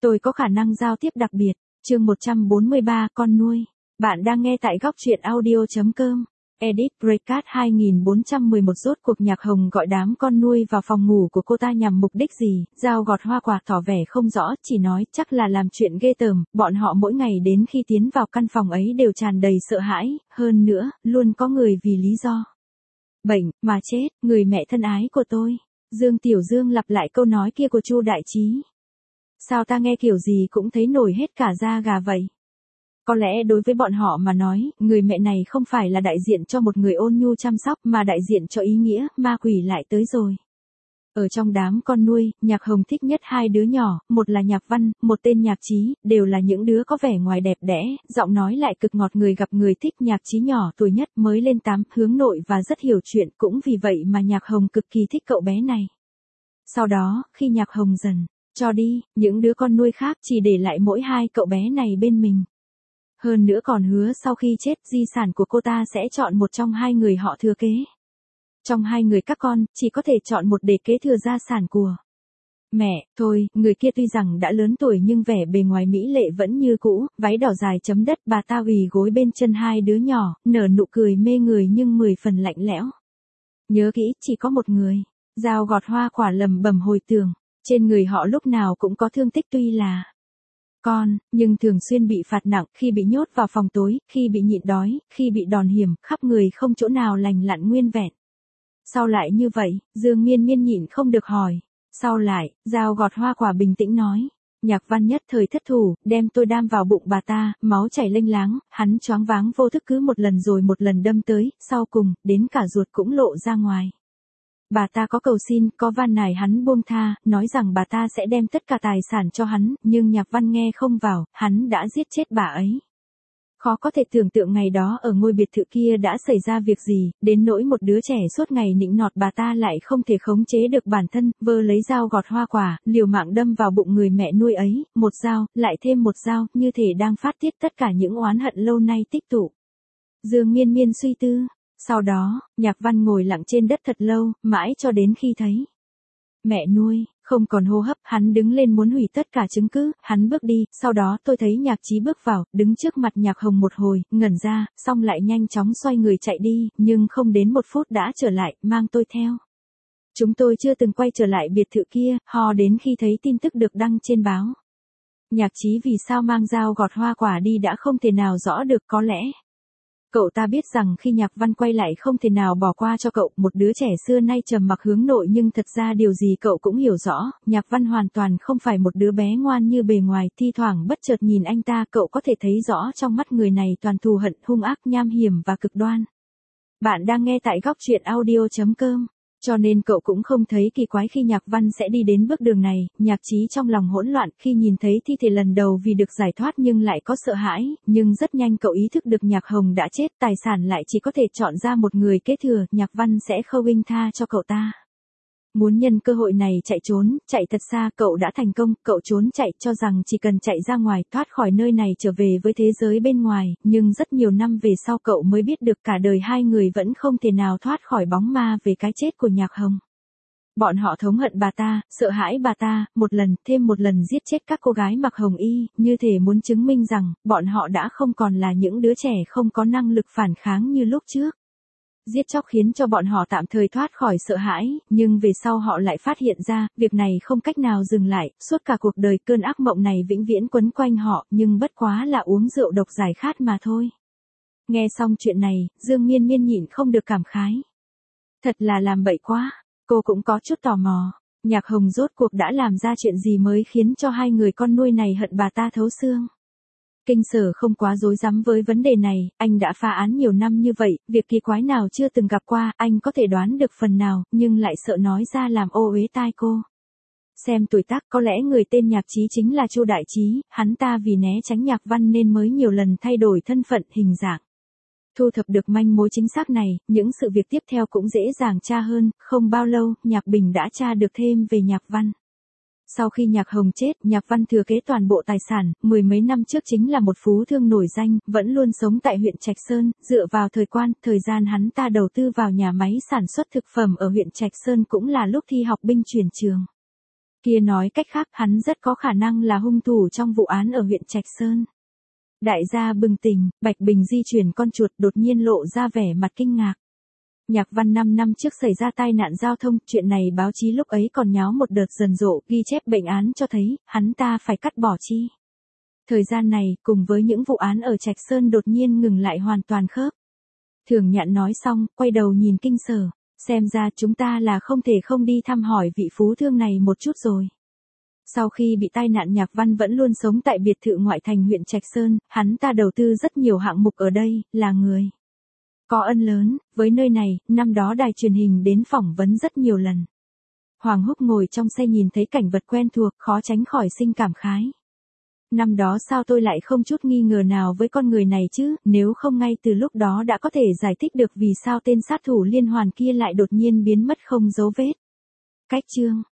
Tôi có khả năng giao tiếp đặc biệt. Chương 143, con nuôi. Bạn đang nghe tại góc truyện audio.com. Edit Breakout 2411. Rốt cuộc Nhạc Hồng gọi đám con nuôi vào phòng ngủ của cô ta nhằm mục đích gì? Dao gọt hoa quả tỏ vẻ không rõ, chỉ nói chắc là làm chuyện ghê tởm. Bọn họ mỗi ngày đến khi tiến vào căn phòng ấy đều tràn đầy sợ hãi, hơn nữa, luôn có người vì lý do bệnh mà chết. Người mẹ thân ái của tôi. Dương Tiểu Dương lặp lại câu nói kia của Chu Đại Trí. Sao ta nghe kiểu gì cũng thấy nổi hết cả da gà vậy? Có lẽ đối với bọn họ mà nói, người mẹ này không phải là đại diện cho một người ôn nhu chăm sóc mà đại diện cho ý nghĩa, ma quỷ lại tới rồi. Ở trong đám con nuôi, Nhạc Hồng thích nhất hai đứa nhỏ, một là Nhạc Văn, một tên Nhạc Trí, đều là những đứa có vẻ ngoài đẹp đẽ, giọng nói lại cực ngọt. Người gặp người thích. Nhạc Trí nhỏ tuổi nhất, mới lên 8, hướng nội và rất hiểu chuyện, cũng vì vậy mà Nhạc Hồng cực kỳ thích cậu bé này. Sau đó, khi Nhạc Hồng dần cho đi, những đứa con nuôi khác chỉ để lại mỗi hai cậu bé này bên mình. Hơn nữa còn hứa sau khi chết, di sản của cô ta sẽ chọn một trong hai người họ thừa kế. Trong hai người các con, chỉ có thể chọn một để kế thừa gia sản của mẹ. Thôi, người kia tuy rằng đã lớn tuổi nhưng vẻ bề ngoài mỹ lệ vẫn như cũ, váy đỏ dài chấm đất. Bà ta ủy gối bên chân hai đứa nhỏ, nở nụ cười mê người nhưng 10 phần lạnh lẽo. Nhớ kỹ, chỉ có một người. Dao gọt hoa quả lầm bầm hồi tưởng. Trên người họ lúc nào cũng có thương tích, tuy là con, nhưng thường xuyên bị phạt nặng, khi bị nhốt vào phòng tối, khi bị nhịn đói, khi bị đòn hiểm, khắp người không chỗ nào lành lặn nguyên vẹn. Sao lại như vậy? Dương Miên Miên nhịn không được hỏi. Sao lại? Dao gọt hoa quả bình tĩnh nói. Nhạc Văn nhất thời thất thủ, đem tôi đam vào bụng bà ta, máu chảy lênh láng, hắn choáng váng vô thức cứ một lần rồi một lần đâm tới, sau cùng, đến cả ruột cũng lộ ra ngoài. Bà ta có cầu xin, có van nài hắn buông tha, nói rằng bà ta sẽ đem tất cả tài sản cho hắn, nhưng Nhạc Văn nghe không vào, hắn đã giết chết bà ấy. Khó có thể tưởng tượng ngày đó ở ngôi biệt thự kia đã xảy ra việc gì, đến nỗi một đứa trẻ suốt ngày nịnh nọt bà ta lại không thể khống chế được bản thân, vơ lấy dao gọt hoa quả, liều mạng đâm vào bụng người mẹ nuôi ấy, một dao, lại thêm một dao, như thể đang phát tiết tất cả những oán hận lâu nay tích tụ. Dương Miên Miên suy tư. Sau đó, Nhạc Văn ngồi lặng trên đất thật lâu, mãi cho đến khi thấy mẹ nuôi không còn hô hấp, hắn đứng lên muốn hủy tất cả chứng cứ, hắn bước đi. Sau đó tôi thấy Nhạc Trí bước vào, đứng trước mặt Nhạc Hồng một hồi, ngẩn ra, xong lại nhanh chóng xoay người chạy đi, nhưng không đến 1 phút đã trở lại, mang tôi theo. Chúng tôi chưa từng quay trở lại biệt thự kia, ho đến khi thấy tin tức được đăng trên báo. Nhạc Trí vì sao mang dao gọt hoa quả đi đã không thể nào rõ được, có lẽ cậu ta biết rằng khi Nhạc Văn quay lại không thể nào bỏ qua cho cậu, một đứa trẻ xưa nay trầm mặc hướng nội, nhưng thật ra điều gì cậu cũng hiểu rõ, Nhạc Văn hoàn toàn không phải một đứa bé ngoan như bề ngoài, thi thoảng bất chợt nhìn anh ta cậu có thể thấy rõ trong mắt người này toàn thù hận, hung ác, nham hiểm và cực đoan. Bạn đang nghe tại góc truyện audio.com. Cho nên cậu cũng không thấy kỳ quái khi Nhạc Văn sẽ đi đến bước đường này. Nhạc Trí trong lòng hỗn loạn khi nhìn thấy thi thể lần đầu vì được giải thoát nhưng lại có sợ hãi, nhưng rất nhanh cậu ý thức được Nhạc Hồng đã chết, tài sản lại chỉ có thể chọn ra một người kế thừa, Nhạc Văn sẽ không buông tha cho cậu ta. Muốn nhân cơ hội này chạy trốn, chạy thật xa, cậu đã thành công, cậu trốn chạy cho rằng chỉ cần chạy ra ngoài, thoát khỏi nơi này trở về với thế giới bên ngoài, nhưng rất nhiều năm về sau cậu mới biết được cả đời hai người vẫn không thể nào thoát khỏi bóng ma về cái chết của Nhạc Hồng. Bọn họ thống hận bà ta, sợ hãi bà ta, một lần, thêm một lần giết chết các cô gái mặc hồng y, như thể muốn chứng minh rằng, bọn họ đã không còn là những đứa trẻ không có năng lực phản kháng như lúc trước. Giết chóc khiến cho bọn họ tạm thời thoát khỏi sợ hãi, nhưng về sau họ lại phát hiện ra, việc này không cách nào dừng lại, suốt cả cuộc đời cơn ác mộng này vĩnh viễn quấn quanh họ, nhưng bất quá là uống rượu độc giải khát mà thôi. Nghe xong chuyện này, Dương Miên Miên nhịn không được cảm khái. Thật là làm bậy quá, cô cũng có chút tò mò, Nhạc Hồng rốt cuộc đã làm ra chuyện gì mới khiến cho hai người con nuôi này hận bà ta thấu xương. Kinh Sở không quá rối rắm với vấn đề này, anh đã phá án nhiều năm như vậy, việc kỳ quái nào chưa từng gặp qua, anh có thể đoán được phần nào, nhưng lại sợ nói ra làm ô uế tai cô. Xem tuổi tác, có lẽ người tên Nhạc Trí chính là Chu Đại Trí, hắn ta vì né tránh Nhạc Văn nên mới nhiều lần thay đổi thân phận, hình dạng. Thu thập được manh mối chính xác này, những sự việc tiếp theo cũng dễ dàng tra hơn, không bao lâu, Nhạc Bình đã tra được thêm về Nhạc Văn. Sau khi Nhạc Hồng chết, Nhạc Văn thừa kế toàn bộ tài sản, 10 mấy năm trước chính là một phú thương nổi danh, vẫn luôn sống tại huyện Trạch Sơn, dựa vào thời gian hắn ta đầu tư vào nhà máy sản xuất thực phẩm ở huyện Trạch Sơn cũng là lúc thi học binh chuyển trường. Kia nói cách khác hắn rất có khả năng là hung thủ trong vụ án ở huyện Trạch Sơn. Đại gia bừng tỉnh, Bạch Bình di chuyển con chuột đột nhiên lộ ra vẻ mặt kinh ngạc. Nhạc Văn 5 năm trước xảy ra tai nạn giao thông, chuyện này báo chí lúc ấy còn nháo một đợt rầm rộ, ghi chép bệnh án cho thấy, hắn ta phải cắt bỏ chi. Thời gian này, cùng với những vụ án ở Trạch Sơn đột nhiên ngừng lại hoàn toàn khớp. Thường Nhạn nói xong, quay đầu nhìn Kinh Sở, xem ra chúng ta là không thể không đi thăm hỏi vị phú thương này một chút rồi. Sau khi bị tai nạn Nhạc Văn vẫn luôn sống tại biệt thự ngoại thành huyện Trạch Sơn, hắn ta đầu tư rất nhiều hạng mục ở đây, là người có ân lớn, với nơi này, năm đó đài truyền hình đến phỏng vấn rất nhiều lần. Hoàng Húc ngồi trong xe nhìn thấy cảnh vật quen thuộc, khó tránh khỏi sinh cảm khái. Năm đó sao tôi lại không chút nghi ngờ nào với con người này chứ, nếu không ngay từ lúc đó đã có thể giải thích được vì sao tên sát thủ liên hoàn kia lại đột nhiên biến mất không dấu vết. Cách chương